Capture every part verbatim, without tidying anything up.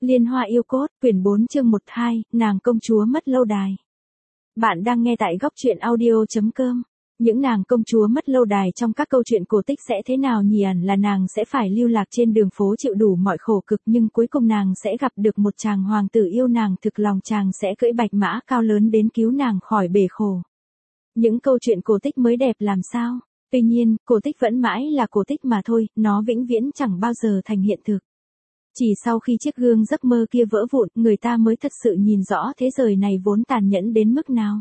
Liên Hoa yêu cốt, quyển bốn chương một hai, nàng công chúa mất lâu đài. Bạn đang nghe tại góc truyện audio chấm com. Những nàng công chúa mất lâu đài trong các câu chuyện cổ tích sẽ thế nào nhỉ? Ẩn là nàng sẽ phải lưu lạc trên đường phố chịu đủ mọi khổ cực, nhưng cuối cùng nàng sẽ gặp được một chàng hoàng tử yêu nàng thực lòng, chàng sẽ cưỡi bạch mã cao lớn đến cứu nàng khỏi bể khổ. Những câu chuyện cổ tích mới đẹp làm sao? Tuy nhiên, cổ tích vẫn mãi là cổ tích mà thôi, nó vĩnh viễn chẳng bao giờ thành hiện thực. Chỉ sau khi chiếc gương giấc mơ kia vỡ vụn, người ta mới thật sự nhìn rõ thế giới này vốn tàn nhẫn đến mức nào.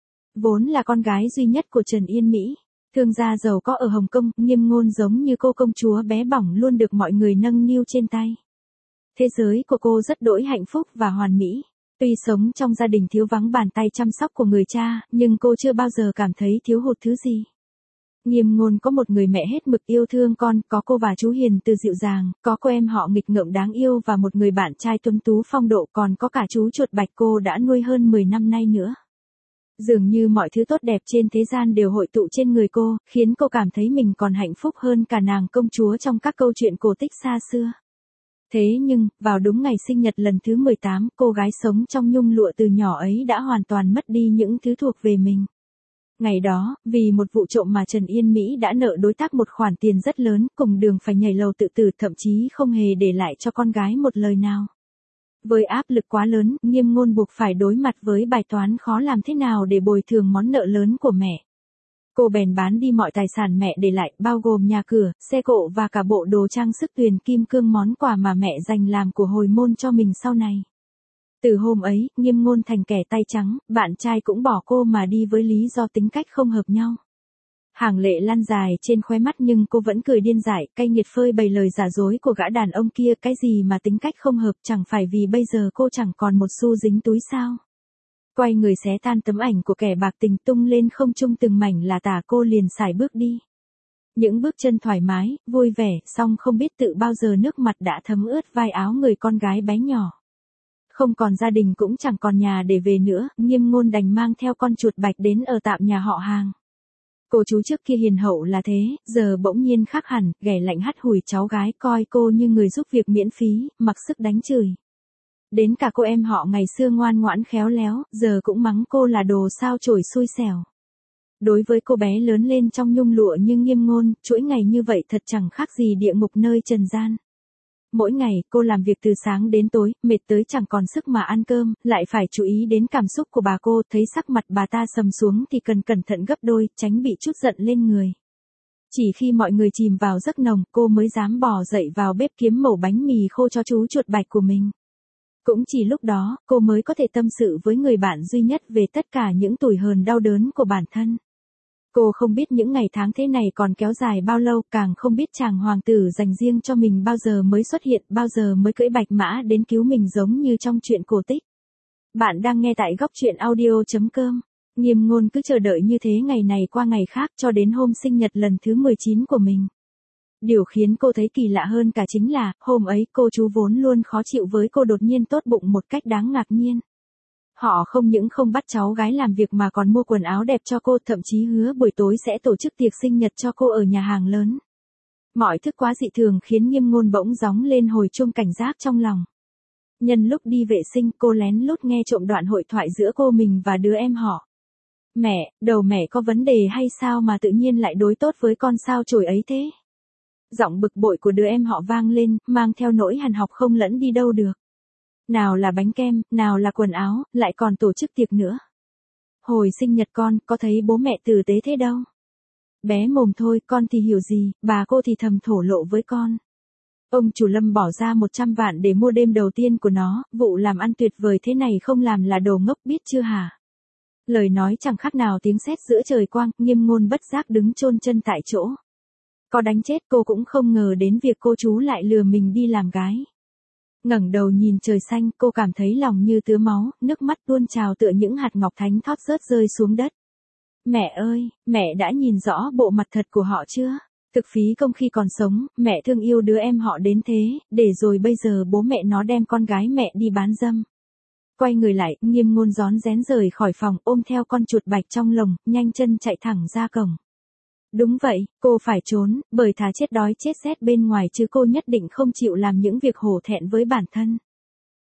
Vốn là con gái duy nhất của Trần Yên Mỹ, thương gia giàu có ở Hồng Kông, Nghiêm Ngôn giống như cô công chúa bé bỏng luôn được mọi người nâng niu trên tay. Thế giới của cô rất đỗi hạnh phúc và hoàn mỹ. Tuy sống trong gia đình thiếu vắng bàn tay chăm sóc của người cha, nhưng cô chưa bao giờ cảm thấy thiếu hụt thứ gì. Nghiêm Ngôn có một người mẹ hết mực yêu thương con, có cô và chú hiền từ dịu dàng, có cô em họ nghịch ngợm đáng yêu và một người bạn trai tuấn tú phong độ, còn có cả chú chuột bạch cô đã nuôi hơn mười năm nay nữa. Dường như mọi thứ tốt đẹp trên thế gian đều hội tụ trên người cô, khiến cô cảm thấy mình còn hạnh phúc hơn cả nàng công chúa trong các câu chuyện cổ tích xa xưa. Thế nhưng, vào đúng ngày sinh nhật lần thứ mười tám, cô gái sống trong nhung lụa từ nhỏ ấy đã hoàn toàn mất đi những thứ thuộc về mình. Ngày đó, vì một vụ trộm mà Trần Yên Mỹ đã nợ đối tác một khoản tiền rất lớn, cùng đường phải nhảy lầu tự tử, thậm chí không hề để lại cho con gái một lời nào. Với áp lực quá lớn, Nghiêm Ngôn buộc phải đối mặt với bài toán khó làm thế nào để bồi thường món nợ lớn của mẹ. Cô bèn bán đi mọi tài sản mẹ để lại, bao gồm nhà cửa, xe cộ và cả bộ đồ trang sức tuyền kim cương, món quà mà mẹ dành làm của hồi môn cho mình sau này. Từ hôm ấy, Nghiêm Ngôn thành kẻ tay trắng, bạn trai cũng bỏ cô mà đi với lý do tính cách không hợp nhau. Hàng lệ lăn dài trên khóe mắt nhưng cô vẫn cười điên dại, cay nghiệt phơi bày lời giả dối của gã đàn ông kia, cái gì mà tính cách không hợp, chẳng phải vì bây giờ cô chẳng còn một xu dính túi sao. Quay người xé tan tấm ảnh của kẻ bạc tình, tung lên không trung từng mảnh là tả, cô liền sải bước đi. Những bước chân thoải mái, vui vẻ, song không biết tự bao giờ nước mặt đã thấm ướt vai áo người con gái bé nhỏ. Không còn gia đình cũng chẳng còn nhà để về nữa, Nghiêm Ngôn đành mang theo con chuột bạch đến ở tạm nhà họ hàng. Cô chú trước kia hiền hậu là thế, giờ bỗng nhiên khác hẳn, ghẻ lạnh hắt hủi cháu gái, coi cô như người giúp việc miễn phí, mặc sức đánh chửi. Đến cả cô em họ ngày xưa ngoan ngoãn khéo léo, giờ cũng mắng cô là đồ sao chổi xui xẻo. Đối với cô bé lớn lên trong nhung lụa như Nghiêm Ngôn, chuỗi ngày như vậy thật chẳng khác gì địa ngục nơi trần gian. Mỗi ngày, cô làm việc từ sáng đến tối, mệt tới chẳng còn sức mà ăn cơm, lại phải chú ý đến cảm xúc của bà cô, thấy sắc mặt bà ta sầm xuống thì cần cẩn thận gấp đôi, tránh bị chút giận lên người. Chỉ khi mọi người chìm vào giấc nồng, cô mới dám bò dậy vào bếp kiếm mẩu bánh mì khô cho chú chuột bạch của mình. Cũng chỉ lúc đó, cô mới có thể tâm sự với người bạn duy nhất về tất cả những tủi hờn đau đớn của bản thân. Cô không biết những ngày tháng thế này còn kéo dài bao lâu, càng không biết chàng hoàng tử dành riêng cho mình bao giờ mới xuất hiện, bao giờ mới cưỡi bạch mã đến cứu mình giống như trong truyện cổ tích. Bạn đang nghe tại góc truyện audio chấm com. Nghiêm Ngôn cứ chờ đợi như thế ngày này qua ngày khác cho đến hôm sinh nhật lần thứ mười chín của mình. Điều khiến cô thấy kỳ lạ hơn cả chính là, hôm ấy cô chú vốn luôn khó chịu với cô đột nhiên tốt bụng một cách đáng ngạc nhiên. Họ không những không bắt cháu gái làm việc mà còn mua quần áo đẹp cho cô, thậm chí hứa buổi tối sẽ tổ chức tiệc sinh nhật cho cô ở nhà hàng lớn. Mọi thứ quá dị thường khiến Nghiêm Ngôn bỗng gióng lên hồi chuông cảnh giác trong lòng. Nhân lúc đi vệ sinh, cô lén lút nghe trộm đoạn hội thoại giữa cô mình và đứa em họ. Mẹ, đầu mẹ có vấn đề hay sao mà tự nhiên lại đối tốt với con sao chổi ấy thế? Giọng bực bội của đứa em họ vang lên, mang theo nỗi hằn học không lẫn đi đâu được. Nào là bánh kem, nào là quần áo, lại còn tổ chức tiệc nữa. Hồi sinh nhật con, có thấy bố mẹ tử tế thế đâu. Bé mồm thôi, con thì hiểu gì, bà cô thì thầm thổ lộ với con. Ông chủ Lâm bỏ ra một trăm vạn để mua đêm đầu tiên của nó, vụ làm ăn tuyệt vời thế này không làm là đồ ngốc biết chưa hả? Lời nói chẳng khác nào tiếng sét giữa trời quang, Nghiêm Ngôn bất giác đứng chôn chân tại chỗ. Có đánh chết cô cũng không ngờ đến việc cô chú lại lừa mình đi làm gái. Ngẩng đầu nhìn trời xanh, cô cảm thấy lòng như tứa máu, nước mắt tuôn trào tựa những hạt ngọc thánh thót rớt rơi xuống đất. Mẹ ơi, mẹ đã nhìn rõ bộ mặt thật của họ chưa? Thực phí công khi còn sống, mẹ thương yêu đứa em họ đến thế, để rồi bây giờ bố mẹ nó đem con gái mẹ đi bán dâm. Quay người lại, Nghiêm Ngôn rón rén rời khỏi phòng, ôm theo con chuột bạch trong lồng, nhanh chân chạy thẳng ra cổng. Đúng vậy, cô phải trốn, bởi thà chết đói chết rét bên ngoài chứ cô nhất định không chịu làm những việc hổ thẹn với bản thân.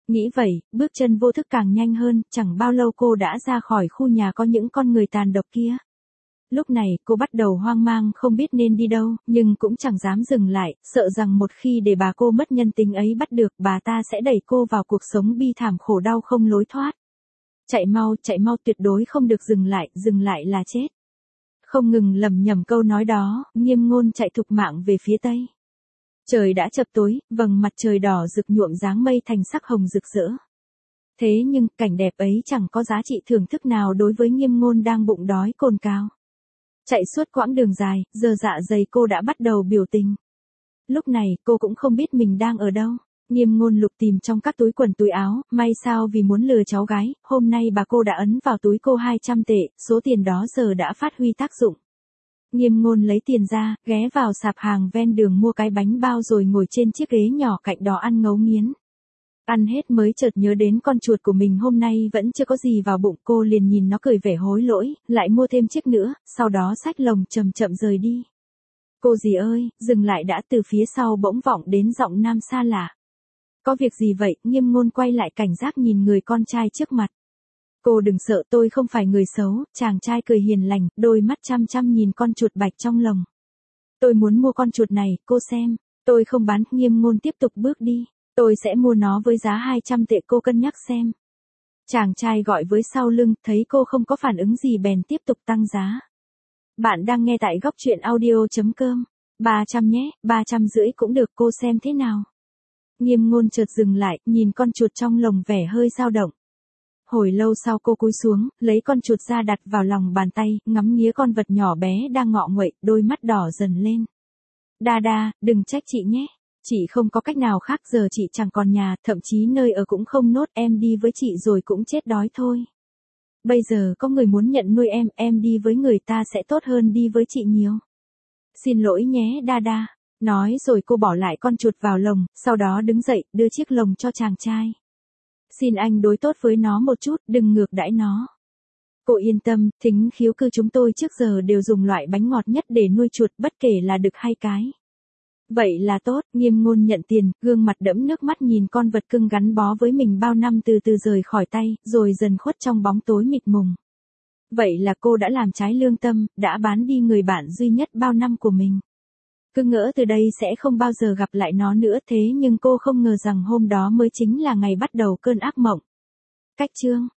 Nghĩ vậy, bước chân vô thức càng nhanh hơn, chẳng bao lâu cô đã ra khỏi khu nhà có những con người tàn độc kia. Lúc này, cô bắt đầu hoang mang không biết nên đi đâu, nhưng cũng chẳng dám dừng lại, sợ rằng một khi để bà cô mất nhân tính ấy bắt được, bà ta sẽ đẩy cô vào cuộc sống bi thảm khổ đau không lối thoát. Chạy mau, chạy mau, tuyệt đối không được dừng lại, dừng lại là chết. Không ngừng lẩm nhẩm câu nói đó, Nghiêm Ngôn chạy thục mạng về phía tây. Trời đã chập tối, vầng mặt trời đỏ rực nhuộm dáng mây thành sắc hồng rực rỡ. Thế nhưng, cảnh đẹp ấy chẳng có giá trị thưởng thức nào đối với Nghiêm Ngôn đang bụng đói cồn cào. Chạy suốt quãng đường dài, giờ dạ dày cô đã bắt đầu biểu tình. Lúc này, cô cũng không biết mình đang ở đâu. Nghiêm Ngôn lục tìm trong các túi quần túi áo, may sao vì muốn lừa cháu gái, hôm nay bà cô đã ấn vào túi cô hai trăm tệ, số tiền đó giờ đã phát huy tác dụng. Nghiêm Ngôn lấy tiền ra, ghé vào sạp hàng ven đường mua cái bánh bao rồi ngồi trên chiếc ghế nhỏ cạnh đó ăn ngấu nghiến. Ăn hết mới chợt nhớ đến con chuột của mình hôm nay vẫn chưa có gì vào bụng, cô liền nhìn nó cười vẻ hối lỗi, lại mua thêm chiếc nữa, sau đó xách lồng chậm chậm rời đi. Cô dì ơi, dừng lại đã, từ phía sau bỗng vọng đến giọng nam xa lạ. Có việc gì vậy? Nghiêm Ngôn quay lại cảnh giác nhìn người con trai trước mặt. Cô đừng sợ, tôi không phải người xấu, chàng trai cười hiền lành, đôi mắt chăm chăm nhìn con chuột bạch trong lồng. Tôi muốn mua con chuột này, cô xem, tôi không bán. Nghiêm Ngôn tiếp tục bước đi, tôi sẽ mua nó với giá hai trăm tệ, cô cân nhắc xem. Chàng trai gọi với sau lưng, thấy cô không có phản ứng gì bèn tiếp tục tăng giá. Bạn đang nghe tại góc truyện audio chấm com, ba trăm nhé, ba trăm rưỡi cũng được, cô xem thế nào. Nghiêm Ngôn chợt dừng lại, nhìn con chuột trong lồng vẻ hơi dao động. Hồi lâu sau cô cúi xuống, lấy con chuột ra đặt vào lòng bàn tay, ngắm nghía con vật nhỏ bé đang ngọ nguậy, đôi mắt đỏ dần lên. Đa đa, đừng trách chị nhé. Chị không có cách nào khác, giờ chị chẳng còn nhà, thậm chí nơi ở cũng không nốt, em đi với chị rồi cũng chết đói thôi. Bây giờ có người muốn nhận nuôi em, em đi với người ta sẽ tốt hơn đi với chị nhiều. Xin lỗi nhé Đa đa. Nói rồi cô bỏ lại con chuột vào lồng, sau đó đứng dậy, đưa chiếc lồng cho chàng trai. Xin anh đối tốt với nó một chút, đừng ngược đãi nó. Cô yên tâm, thính khiếu cư chúng tôi trước giờ đều dùng loại bánh ngọt nhất để nuôi chuột, bất kể là đực hay cái. Vậy là tốt. Nghiêm Ngôn nhận tiền, gương mặt đẫm nước mắt nhìn con vật cưng gắn bó với mình bao năm từ từ rời khỏi tay, rồi dần khuất trong bóng tối mịt mùng. Vậy là cô đã làm trái lương tâm, đã bán đi người bạn duy nhất bao năm của mình. Cứ ngỡ từ đây sẽ không bao giờ gặp lại nó nữa, thế nhưng cô không ngờ rằng hôm đó mới chính là ngày bắt đầu cơn ác mộng. Cách chương